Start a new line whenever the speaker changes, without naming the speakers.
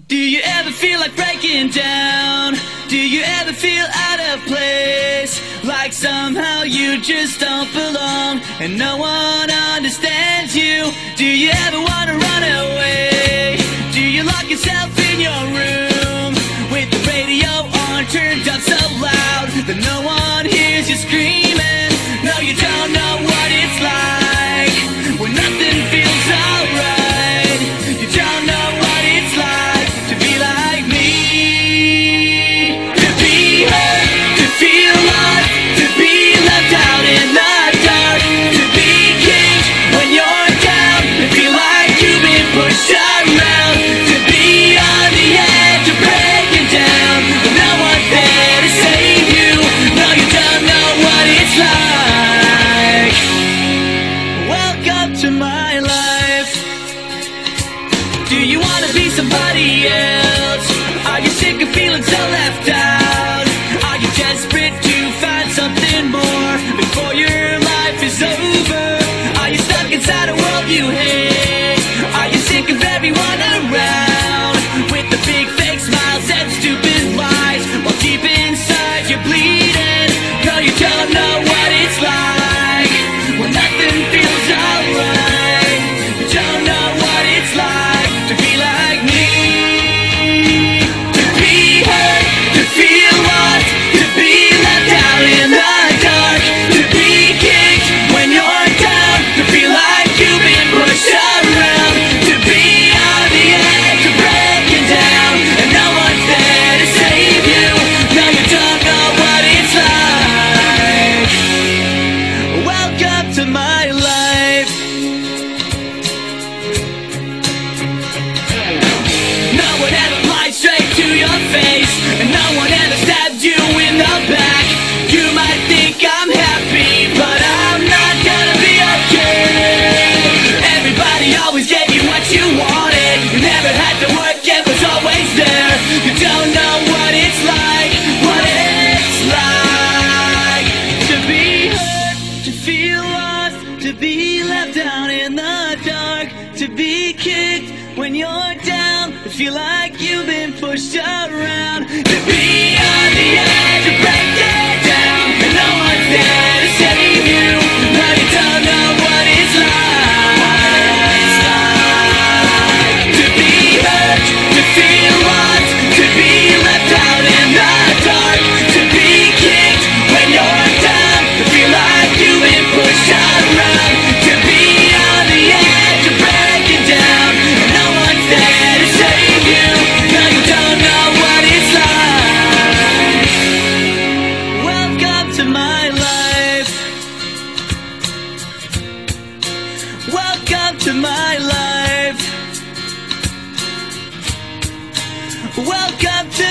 Do you ever feel like breaking down? Do you ever feel out of place? Like somehow you just don't belong and no one understands you? Do you ever want to run away? Do you lock yourself in your room with the radio on turned up so loud that no one hears you screaming? No, you don't know what it's like when nothing feels alright. You don't know what it's like to be like me. To be hurt, to feel lost, to be left out in the dark, to be kicked when you're down, to feel like you've been pushed around, to be on the edge of breaking down, but no one's there to save you. No, you don't know what it's like. Welcome to my life. Do you want to be somebody else? Are you sick of feeling so left out? Are you desperate to find something more before your life is over? Are you stuck inside a world you hate? Are you sick of everyone around with the big fake smiles and stupid lies while deep inside you're bleeding? No, you don't know what it's like when nothing feels alright. You don't know what it's like to be like me. To be hurt, to feel lost, to be left out in the dark, to be kicked when you're down, to feel like you've been pushed around, to be on the edge of breaking down and no one's there to save you. No, you don't know what it's like. Welcome to my life. No one ever lied straight to your face, and no one ever stabbed you in the back. You might think I'm happy, but I'm not gonna be okay. Everybody always gave you what you wanted. You never had to work, it was always there. You don't know what it's like, what it's like to be hurt, to feel lost, to be left out in the dark, to be kicked when you're down, to feel like you've been pushed around, to be on the edge of breaking down and no one's there to save you. No, you don't know what it's like. To be hurt, to feel lost, to be left out in the dark, to be kicked when you're down, to feel like you've been pushed around, to be on the edge of breaking down and no one's there to save you. No, you don't know what it's like. Welcome to my life. Welcome to my life. Welcome to